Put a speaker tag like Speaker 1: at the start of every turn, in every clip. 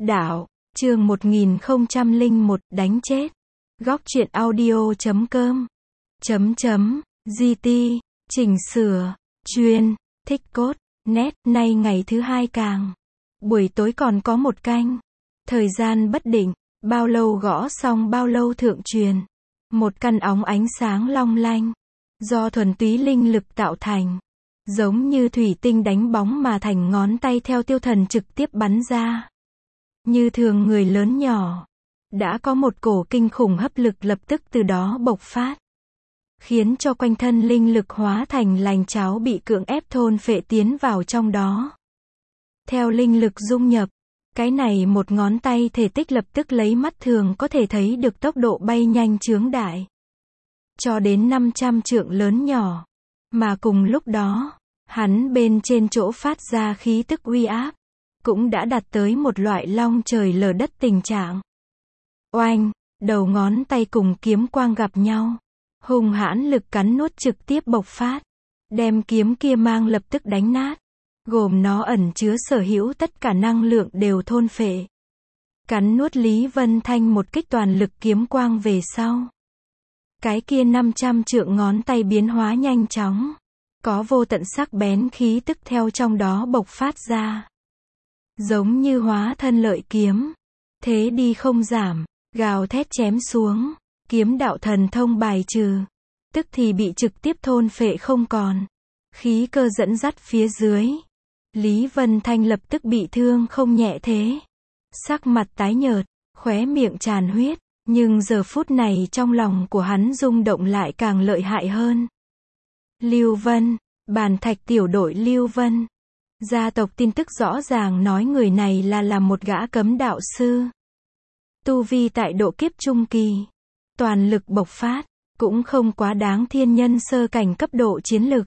Speaker 1: Đạo, chương 1001 đánh chết. Góc truyện audio.com GT, chỉnh sửa, chuyên, thích cốt, nét, nay ngày thứ hai càng. Buổi tối còn có một canh. Thời gian bất định, bao lâu gõ xong bao lâu thượng truyền. Một căn óng ánh sáng long lanh, do thuần túy linh lực tạo thành. Giống như thủy tinh đánh bóng mà thành ngón tay theo tiêu thần trực tiếp bắn ra. Như thường người lớn nhỏ, đã có một cổ kinh khủng hấp lực lập tức từ đó bộc phát. Khiến cho quanh thân linh lực hóa thành lành cháo bị cưỡng ép thôn phệ tiến vào trong đó. Theo linh lực dung nhập, cái này một ngón tay thể tích lập tức lấy mắt thường có thể thấy được tốc độ bay nhanh chướng đại. Cho đến 500 trượng lớn nhỏ. Mà cùng lúc đó, hắn bên trên chỗ phát ra khí tức uy áp, cũng đã đạt tới một loại long trời lở đất tình trạng. Oanh, đầu ngón tay cùng kiếm quang gặp nhau. Hung hãn lực cắn nuốt trực tiếp bộc phát. Đem kiếm kia mang lập tức đánh nát. Gồm nó ẩn chứa sở hữu tất cả năng lượng đều thôn phệ. Cắn nuốt Lý Vân Thanh một kích toàn lực kiếm quang về sau. Cái kia 500 trượng ngón tay biến hóa nhanh chóng. Có vô tận sắc bén khí tức theo trong đó bộc phát ra. Giống như hóa thân lợi kiếm. Thế đi không giảm, gào thét chém xuống. Kiếm đạo thần thông bài trừ. Tức thì bị trực tiếp thôn phệ không còn. Khí cơ dẫn dắt phía dưới. Lý Vân Thanh lập tức bị thương không nhẹ thế. Sắc mặt tái nhợt, khóe miệng tràn huyết. Nhưng giờ phút này trong lòng của hắn rung động lại càng lợi hại hơn. Lưu Vân, bàn thạch tiểu đội Lưu Vân. Gia tộc tin tức rõ ràng nói người này là một gã cấm đạo sư. Tu vi tại độ kiếp trung kỳ. Toàn lực bộc phát, cũng không quá đáng thiên nhân sơ cảnh cấp độ chiến lực.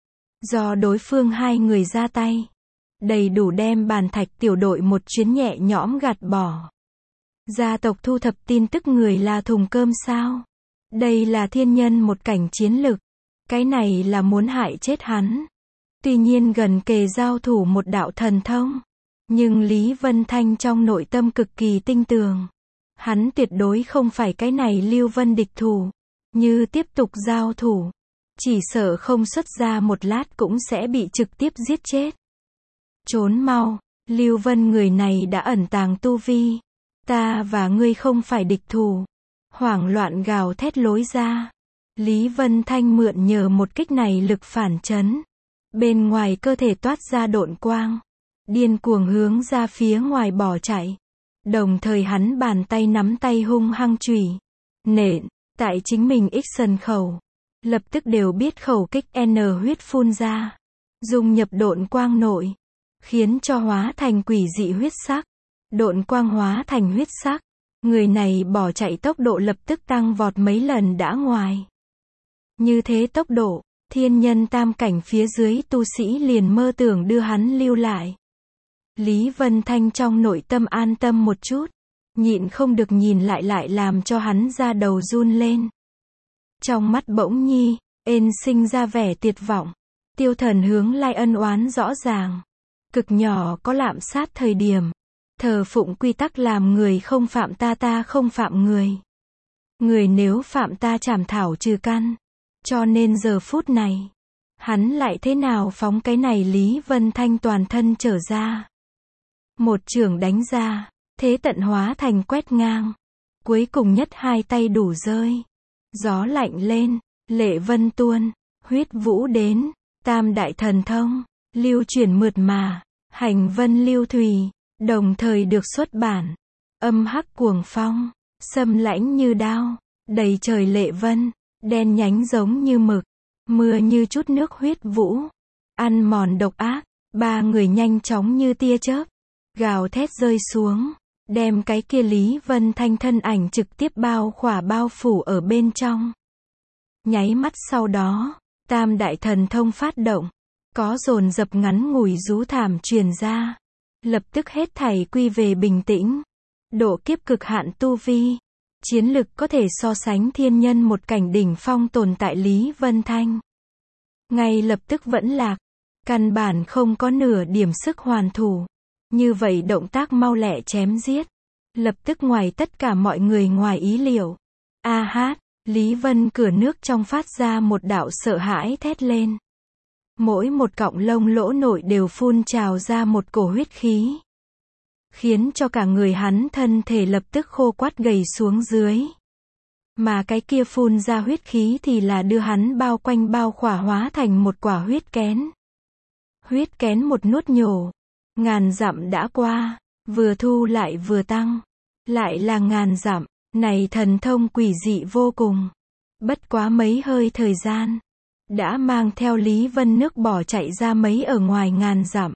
Speaker 1: Do đối phương hai người ra tay, đầy đủ đem bàn thạch tiểu đội một chuyến nhẹ nhõm gạt bỏ. Gia tộc thu thập tin tức người là thùng cơm sao? Đây là thiên nhân một cảnh chiến lực. Cái này là muốn hại chết hắn. Tuy nhiên gần kề giao thủ một đạo thần thông. Nhưng Lý Vân Thanh trong nội tâm cực kỳ tinh tường. Hắn tuyệt đối không phải cái này Lưu Vân địch thủ. Như tiếp tục giao thủ, chỉ sợ không xuất ra một lát cũng sẽ bị trực tiếp giết chết. Trốn mau, Lưu Vân người này đã ẩn tàng tu vi. Ta và ngươi không phải địch thủ. Hoảng loạn gào thét lối ra. Lý Vân Thanh mượn nhờ một kích này lực phản chấn. Bên ngoài cơ thể toát ra độn quang. Điên cuồng hướng ra phía ngoài bỏ chạy. Đồng thời hắn bàn tay nắm tay hung hăng chùy nện tại chính mình X sân khẩu. Lập tức đều biết khẩu kích N huyết phun ra. Dung nhập độn quang nội. Khiến cho hóa thành quỷ dị huyết sắc. Độn quang hóa thành huyết sắc. Người này bỏ chạy tốc độ lập tức tăng vọt mấy lần đã ngoài. Như thế tốc độ, thiên nhân tam cảnh phía dưới tu sĩ liền mơ tưởng đưa hắn lưu lại. Lý Vân Thanh trong nội tâm an tâm một chút. Nhịn không được nhìn lại làm cho hắn da đầu run lên. Trong mắt bỗng nhi, sinh ra vẻ tuyệt vọng. Tiêu thần hướng lai ân oán rõ ràng. Cực nhỏ có lạm sát thời điểm. Thờ phụng quy tắc làm người không phạm ta không phạm người. Người nếu phạm ta trảm thảo trừ căn. Cho nên giờ phút này, hắn lại thế nào phóng cái này Lý Vân Thanh toàn thân trở ra. Một chưởng đánh ra, thế tận hóa thành quét ngang. Cuối cùng nhất hai tay đủ rơi. Gió lạnh lên, lệ vân tuôn, huyết vũ đến, tam đại thần thông, lưu chuyển mượt mà, hành vân lưu thùy, đồng thời được xuất bản. Âm hắc cuồng phong, xâm lãnh như đao, đầy trời lệ vân, đen nhánh giống như mực, mưa như chút nước huyết vũ, ăn mòn độc ác, ba người nhanh chóng như tia chớp, gào thét rơi xuống, đem cái kia Lý Vân Thanh thân ảnh trực tiếp bao phủ ở bên trong. Nháy mắt sau đó, tam đại thần thông phát động, có dồn dập ngắn ngủi rú thảm truyền ra, lập tức hết thảy quy về bình tĩnh. Độ kiếp cực hạn tu vi, chiến lực có thể so sánh thiên nhân một cảnh đỉnh phong tồn tại Lý Vân Thanh. Ngay lập tức vẫn lạc, căn bản không có nửa điểm sức hoàn thủ. Như vậy động tác mau lẹ chém giết. Lập tức ngoài tất cả mọi người ngoài ý liệu. A hát, Lý Vân cửa nước trong phát ra một đạo sợ hãi thét lên. Mỗi một cọng lông lỗ nội đều phun trào ra một cổ huyết khí. Khiến cho cả người hắn thân thể lập tức khô quắt gầy xuống dưới. Mà cái kia phun ra huyết khí thì là đưa hắn bao quanh bao khỏa hóa thành một quả huyết kén. Huyết kén một nuốt nhổ. Ngàn dặm đã qua, vừa thu lại vừa tăng. Lại là ngàn dặm, này thần thông quỷ dị vô cùng. Bất quá mấy hơi thời gian, đã mang theo Lý Vân nước bỏ chạy ra mấy ở ngoài ngàn dặm.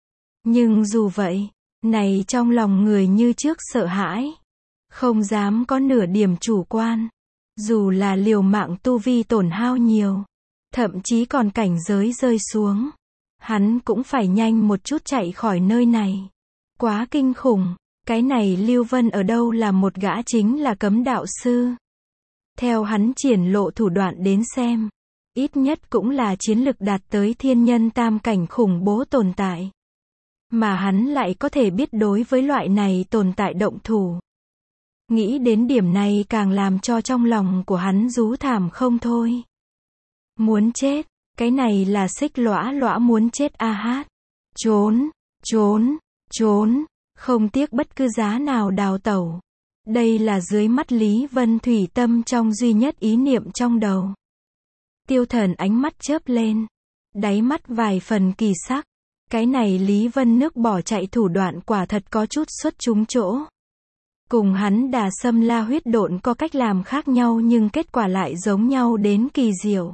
Speaker 1: Nhưng dù vậy, này trong lòng người như trước sợ hãi. Không dám có nửa điểm chủ quan. Dù là liều mạng tu vi tổn hao nhiều. Thậm chí còn cảnh giới rơi xuống. Hắn cũng phải nhanh một chút chạy khỏi nơi này. Quá kinh khủng. Cái này Lưu Vân ở đâu là một gã chính là cấm đạo sư. Theo hắn triển lộ thủ đoạn đến xem. Ít nhất cũng là chiến lực đạt tới thiên nhân tam cảnh khủng bố tồn tại. Mà hắn lại có thể biết đối với loại này tồn tại động thủ. Nghĩ đến điểm này càng làm cho trong lòng của hắn rú thảm không thôi. Muốn chết, cái này là xích lõa lõa muốn chết a hát. Trốn, trốn, trốn, không tiếc bất cứ giá nào đào tẩu. Đây là dưới mắt Lý Vân thủy tâm trong duy nhất ý niệm trong đầu. Tiêu Thần ánh mắt chớp lên, đáy mắt vài phần kỳ sắc. Cái này Lý Vân nước bỏ chạy thủ đoạn quả thật có chút xuất chúng chỗ. Cùng hắn Đà Sâm La huyết độn có cách làm khác nhau nhưng kết quả lại giống nhau đến kỳ diệu.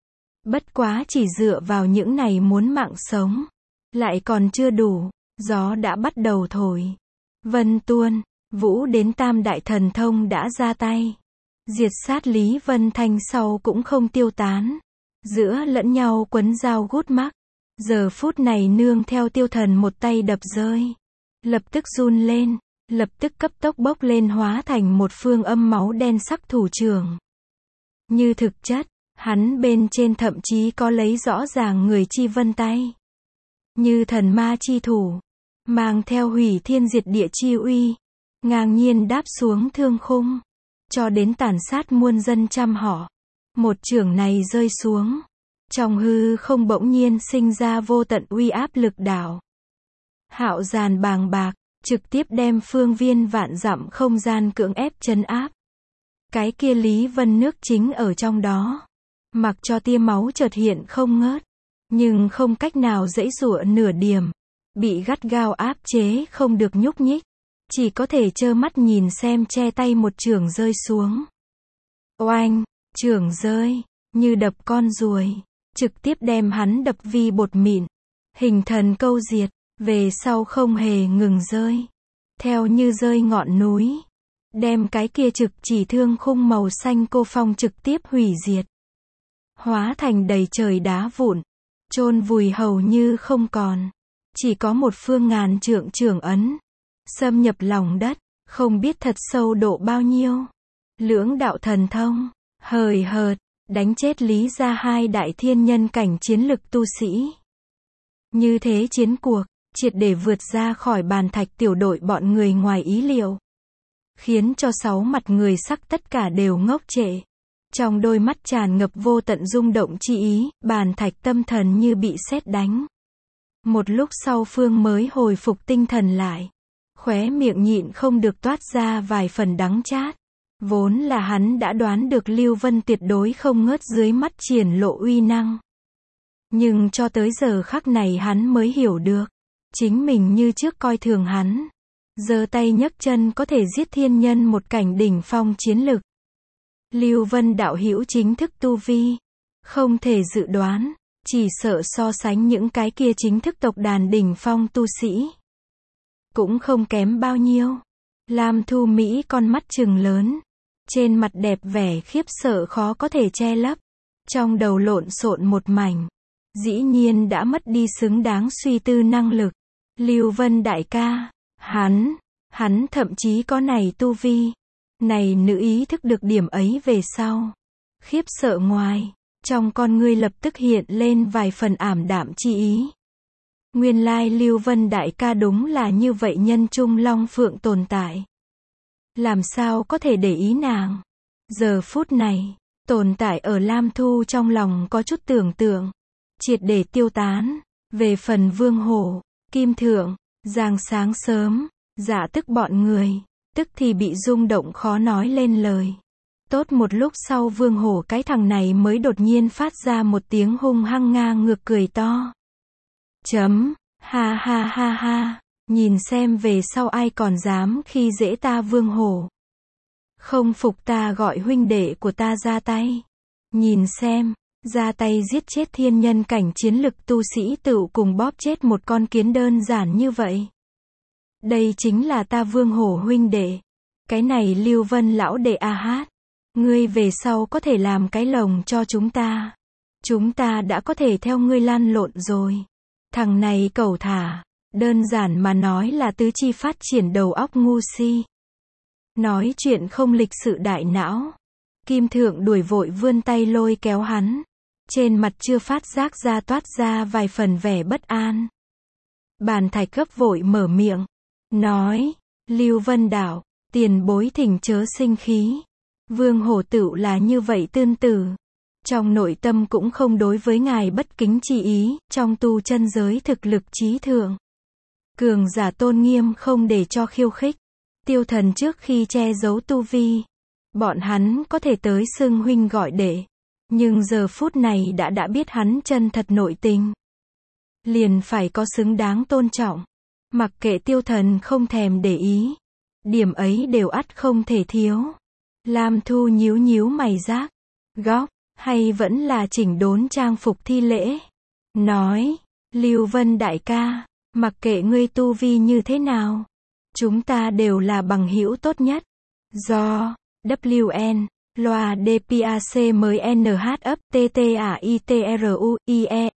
Speaker 1: Bất quá chỉ dựa vào những này muốn mạng sống. Lại còn chưa đủ, gió đã bắt đầu thổi. Vân tuôn, vũ đến tam đại thần thông đã ra tay. Diệt sát Lý Vân Thanh sau cũng không tiêu tán. Giữa lẫn nhau quấn dao gút mắc. Giờ phút này nương theo Tiêu Thần một tay đập rơi. Lập tức run lên. Lập tức cấp tốc bốc lên hóa thành một phương âm máu đen sắc thủ trưởng. Như thực chất, hắn bên trên thậm chí có lấy rõ ràng người chi vân tay. Như thần ma chi thủ. Mang theo hủy thiên diệt địa chi uy. Ngang nhiên đáp xuống thương khung. Cho đến tàn sát muôn dân trăm họ. Một chưởng này rơi xuống. Trong hư không bỗng nhiên sinh ra vô tận uy áp lực đảo. Hạo dàn bàng bạc. Trực tiếp đem phương viên vạn dặm không gian cưỡng ép trấn áp. Cái kia Lý Vân nước chính ở trong đó. Mặc cho tia máu chợt hiện không ngớt. Nhưng không cách nào giãy giụa nửa điểm. Bị gắt gao áp chế không được nhúc nhích. Chỉ có thể trơ mắt nhìn xem che tay một chưởng rơi xuống. Oanh, chưởng rơi, như đập con ruồi. Trực tiếp đem hắn đập vi bột mịn. Hình thần câu diệt. Về sau không hề ngừng rơi. Theo như rơi ngọn núi. Đem cái kia trực chỉ thương khung màu xanh cô phong trực tiếp hủy diệt. Hóa thành đầy trời đá vụn. Chôn vùi hầu như không còn. Chỉ có một phương ngàn trượng trưởng ấn. Xâm nhập lòng đất. Không biết thật sâu độ bao nhiêu. Lưỡng đạo thần thông. Hời hợt. Đánh chết Lý ra hai đại thiên nhân cảnh chiến lực tu sĩ. Như thế chiến cuộc. Triệt để vượt ra khỏi bàn thạch tiểu đội bọn người ngoài ý liệu. Khiến cho sáu mặt người sắc tất cả đều ngốc trệ. Trong đôi mắt tràn ngập vô tận rung động chi ý, bàn thạch tâm thần như bị sét đánh. Một lúc sau Phương mới hồi phục tinh thần lại. Khóe miệng nhịn không được toát ra vài phần đắng chát. Vốn là hắn đã đoán được Lưu Vân tuyệt đối không ngớt dưới mắt triển lộ uy năng. Nhưng cho tới giờ khắc này hắn mới hiểu được. Chính mình như trước coi thường hắn. Giơ tay nhấc chân có thể giết thiên nhân một cảnh đỉnh phong chiến lực. Lưu Vân đạo hữu chính thức tu vi. Không thể dự đoán. Chỉ sợ so sánh những cái kia chính thức tộc đàn đỉnh phong tu sĩ. Cũng không kém bao nhiêu. Lam Thu Mỹ con mắt trừng lớn. Trên mặt đẹp vẻ khiếp sợ khó có thể che lấp. Trong đầu lộn xộn một mảnh. Dĩ nhiên đã mất đi xứng đáng suy tư năng lực. Lưu Vân đại ca, hắn thậm chí có này tu vi. Này nữ ý thức được điểm ấy về sau. Khiếp sợ ngoài, trong con ngươi lập tức hiện lên vài phần ảm đạm chi ý. Nguyên lai Lưu Vân đại ca đúng là như vậy nhân trung long phượng tồn tại. Làm sao có thể để ý nàng. Giờ phút này, tồn tại ở Lam Thu trong lòng có chút tưởng tượng, triệt để tiêu tán. Về phần Vương Hổ, Kim Thượng, Giang sáng sớm, Dạ Tức bọn người, tức thì bị rung động khó nói lên lời. Tốt một lúc sau Vương Hổ cái thằng này mới đột nhiên phát ra một tiếng hung hăng ngang ngược cười to. Ha ha ha ha, nhìn xem về sau ai còn dám khi dễ ta Vương Hổ. Không phục ta gọi huynh đệ của ta ra tay. Nhìn xem, ra tay giết chết thiên nhân cảnh chiến lực tu sĩ tựu cùng bóp chết một con kiến đơn giản như vậy. Đây chính là ta Vương Hổ huynh đệ. Cái này Lưu Vân lão đệ a hát. Ngươi về sau có thể làm cái lồng cho chúng ta. Chúng ta đã có thể theo ngươi lăn lộn rồi. Thằng này cẩu thả. Đơn giản mà nói là tứ chi phát triển đầu óc ngu si. Nói chuyện không lịch sự đại não. Kim Thượng đuổi vội vươn tay lôi kéo hắn. Trên mặt chưa phát giác ra toát ra vài phần vẻ bất an. Bàn Thạch gấp vội mở miệng. Nói, Lưu Vân Đạo, tiền bối thỉnh chớ sinh khí. Vương Hổ tựu là như vậy tương tự. Trong nội tâm cũng không đối với ngài bất kính chi ý, trong tu chân giới thực lực chí thượng. Cường giả tôn nghiêm không để cho khiêu khích. Tiêu Thần trước khi che giấu tu vi, bọn hắn có thể tới xưng huynh gọi đệ. Nhưng giờ phút này đã biết hắn chân thật nội tình. Liền phải có xứng đáng tôn trọng. Mặc kệ Tiêu Thần không thèm để ý. Điểm ấy đều ắt không thể thiếu. Lam Thu nhíu nhíu mày giác. Góc, hay vẫn là chỉnh đốn trang phục thi lễ. Nói, Lưu Vân đại ca, mặc kệ ngươi tu vi như thế nào. Chúng ta đều là bằng hữu tốt nhất. Do, WN, loa DPAC mới NH ấp TTAITRU IE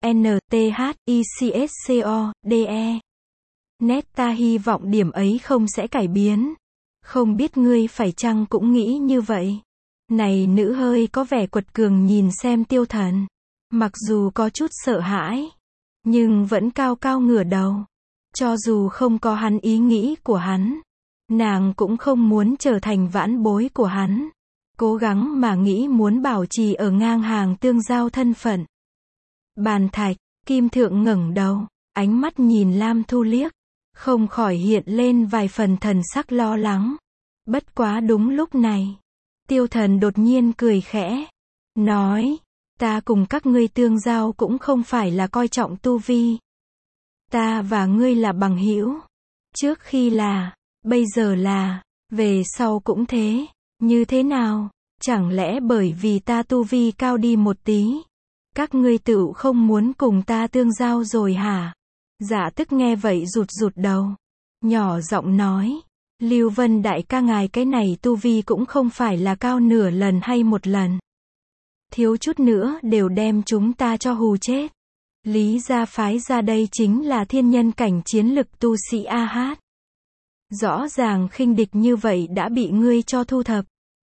Speaker 1: NTH ICSCO DE. Ta hy vọng điểm ấy không sẽ cải biến. Không biết ngươi phải chăng cũng nghĩ như vậy. Này nữ hơi có vẻ quật cường nhìn xem Tiêu Thần. Mặc dù có chút sợ hãi, nhưng vẫn cao cao ngửa đầu. Cho dù không có hắn ý nghĩ của hắn, nàng cũng không muốn trở thành vãn bối của hắn. Cố gắng mà nghĩ muốn bảo trì ở ngang hàng tương giao thân phận. Bàn Thạch, Kim Thượng ngẩng đầu, ánh mắt nhìn Lam Thu liếc, không khỏi hiện lên vài phần thần sắc lo lắng. Bất quá đúng lúc này, Tiêu Thần đột nhiên cười khẽ, nói, ta cùng các ngươi tương giao cũng không phải là coi trọng tu vi. Ta và ngươi là bằng hữu. Trước khi là, bây giờ là, về sau cũng thế. Như thế nào? Chẳng lẽ bởi vì ta tu vi cao đi một tí, các ngươi tựu không muốn cùng ta tương giao rồi hả? Dạ Tức nghe vậy rụt đầu, nhỏ giọng nói, Lưu Vân đại ca ngài cái này tu vi cũng không phải là cao nửa lần hay một lần. Thiếu chút nữa đều đem chúng ta cho hù chết. Lý gia phái ra đây chính là thiên nhân cảnh chiến lực tu sĩ a hát. Rõ ràng khinh địch như vậy đã bị ngươi cho thu thập.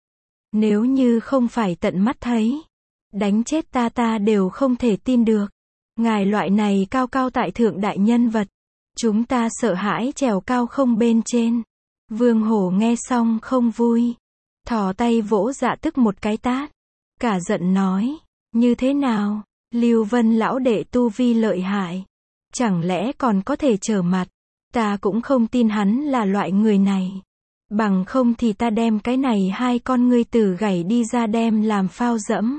Speaker 1: Nếu như không phải tận mắt thấy, đánh chết ta đều không thể tin được. Ngài loại này cao cao tại thượng đại nhân vật, chúng ta sợ hãi trèo cao không bên trên. Vương Hổ nghe xong không vui, thò tay vỗ Dạ Tức một cái tát, cả giận nói, như thế nào, Lưu Vân lão đệ tu vi lợi hại, chẳng lẽ còn có thể trở mặt, ta cũng không tin hắn là loại người này. Bằng không thì ta đem cái này hai con ngươi tử gảy đi ra đem làm phao dẫm.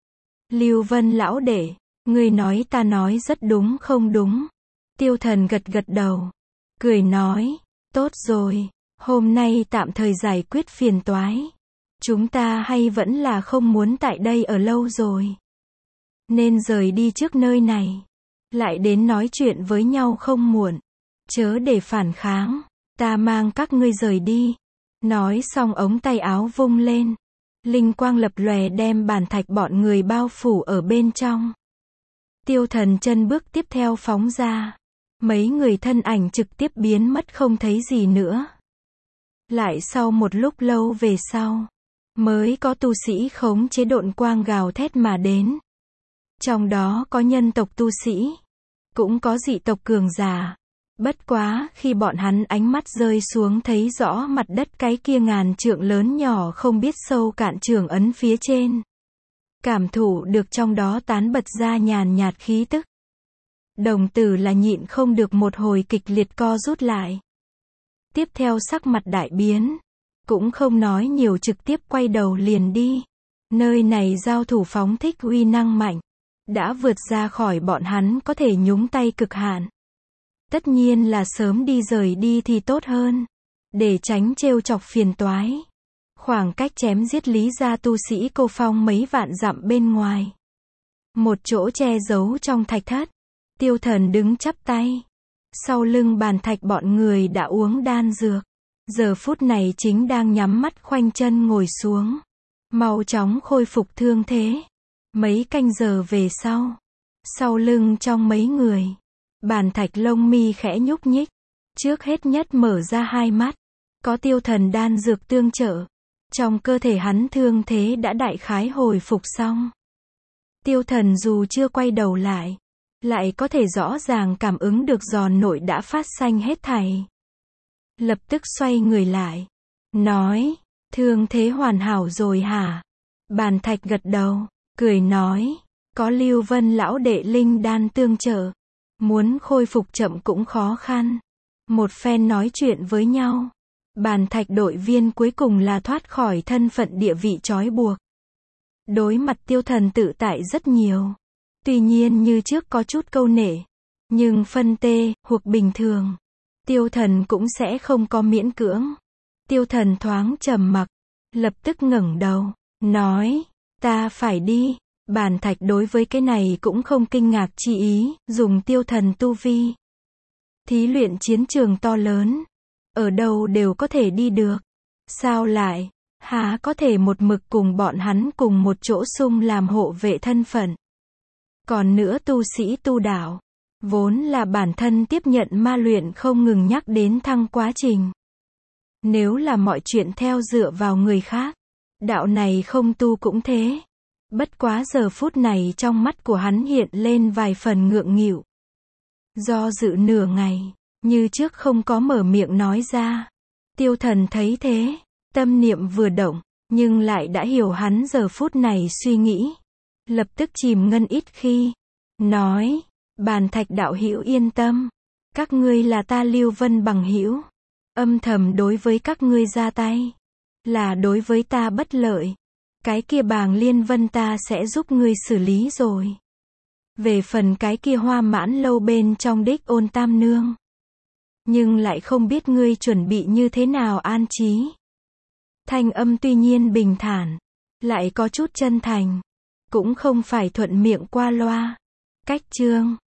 Speaker 1: Lưu Vân lão đệ, ngươi nói ta nói rất đúng không đúng? Tiêu Thần gật đầu, cười nói, tốt rồi, hôm nay tạm thời giải quyết phiền toái. Chúng ta hay vẫn là không muốn tại đây ở lâu rồi. Nên rời đi trước nơi này. Lại đến nói chuyện với nhau không muộn. Chớ để phản kháng, ta mang các ngươi rời đi. Nói xong ống tay áo vung lên. Linh quang lập lòe đem Bàn Thạch bọn người bao phủ ở bên trong. Tiêu Thần chân bước tiếp theo phóng ra. Mấy người thân ảnh trực tiếp biến mất không thấy gì nữa. Lại sau một lúc lâu về sau, mới có tu sĩ khống chế độn quang gào thét mà đến. Trong đó có nhân tộc tu sĩ. cũng có dị tộc cường giả. Bất quá, khi bọn hắn ánh mắt rơi xuống thấy rõ mặt đất cái kia ngàn trượng lớn nhỏ không biết sâu cạn trường ấn phía trên. Cảm thụ được trong đó tán bật ra nhàn nhạt khí tức. Đồng tử là nhịn không được một hồi kịch liệt co rút lại. Tiếp theo sắc mặt đại biến. Cũng không nói nhiều trực tiếp quay đầu liền đi. Nơi này giao thủ phóng thích uy năng mạnh. Đã vượt ra khỏi bọn hắn có thể nhúng tay cực hạn. Tất nhiên là sớm đi rời đi thì tốt hơn. Để tránh trêu chọc phiền toái. Khoảng cách chém giết Lý gia tu sĩ Cô Phong mấy vạn dặm bên ngoài. Một chỗ che giấu trong thạch thất. Tiêu Thần đứng chắp tay. Sau lưng bàn thạch bọn người đã uống đan dược. Giờ phút này chính đang nhắm mắt khoanh chân ngồi xuống. Mau chóng khôi phục thương thế. Mấy canh giờ về sau. Sau lưng trong mấy người. Bàn thạch lông mi khẽ nhúc nhích. Trước hết nhất mở ra hai mắt. Có Tiêu Thần đan dược tương trợ. Trong cơ thể hắn thương thế đã đại khái hồi phục xong. Tiêu Thần dù chưa quay đầu lại. Lại có thể rõ ràng cảm ứng được giòn nội đã phát sanh hết thảy. Lập tức xoay người lại. Nói. Thương thế hoàn hảo rồi hả? Bàn thạch gật đầu. Cười nói. Có Lưu Vân lão đệ linh đan tương trợ. Muốn khôi phục chậm cũng khó khăn. Một phen nói chuyện với nhau. Bàn thạch đội viên cuối cùng là thoát khỏi thân phận địa vị trói buộc. Đối mặt Tiêu Thần tự tại rất nhiều. Tuy nhiên như trước có chút câu nể. Nhưng phân tê, hoặc bình thường. Tiêu Thần cũng sẽ không có miễn cưỡng. Tiêu Thần thoáng trầm mặc. Lập tức ngẩng đầu. Nói. Ta phải đi. Bàn thạch đối với cái này cũng không kinh ngạc chi ý. Dùng Tiêu Thần tu vi. Thí luyện chiến trường to lớn. Ở đâu đều có thể đi được. Sao lại, há có thể một mực cùng bọn hắn cùng một chỗ xung làm hộ vệ thân phận. Còn nữa tu sĩ tu đạo, vốn là bản thân tiếp nhận ma luyện không ngừng nhắc đến thăng quá trình. Nếu là mọi chuyện theo dựa vào người khác, đạo này không tu cũng thế. Bất quá giờ phút này trong mắt của hắn hiện lên vài phần ngượng nghịu. Do dự nửa ngày. Như trước không có mở miệng nói ra. Tiêu Thần thấy thế. Tâm niệm vừa động. Nhưng lại đã hiểu hắn giờ phút này suy nghĩ. Lập tức chìm ngân ít khi. Nói. Bàn thạch đạo hữu yên tâm. Các ngươi là ta Lưu Vân bằng hữu. Âm thầm đối với các ngươi ra tay. Là đối với ta bất lợi. Cái kia Bàng Liên Vân ta sẽ giúp ngươi xử lý rồi. Về phần cái kia Hoa Mãn lâu bên trong đích Ôn Tam Nương. Nhưng lại không biết ngươi chuẩn bị như thế nào an trí. Thanh âm tuy nhiên bình thản. Lại có chút chân thành. Cũng không phải thuận miệng qua loa. Cách chương.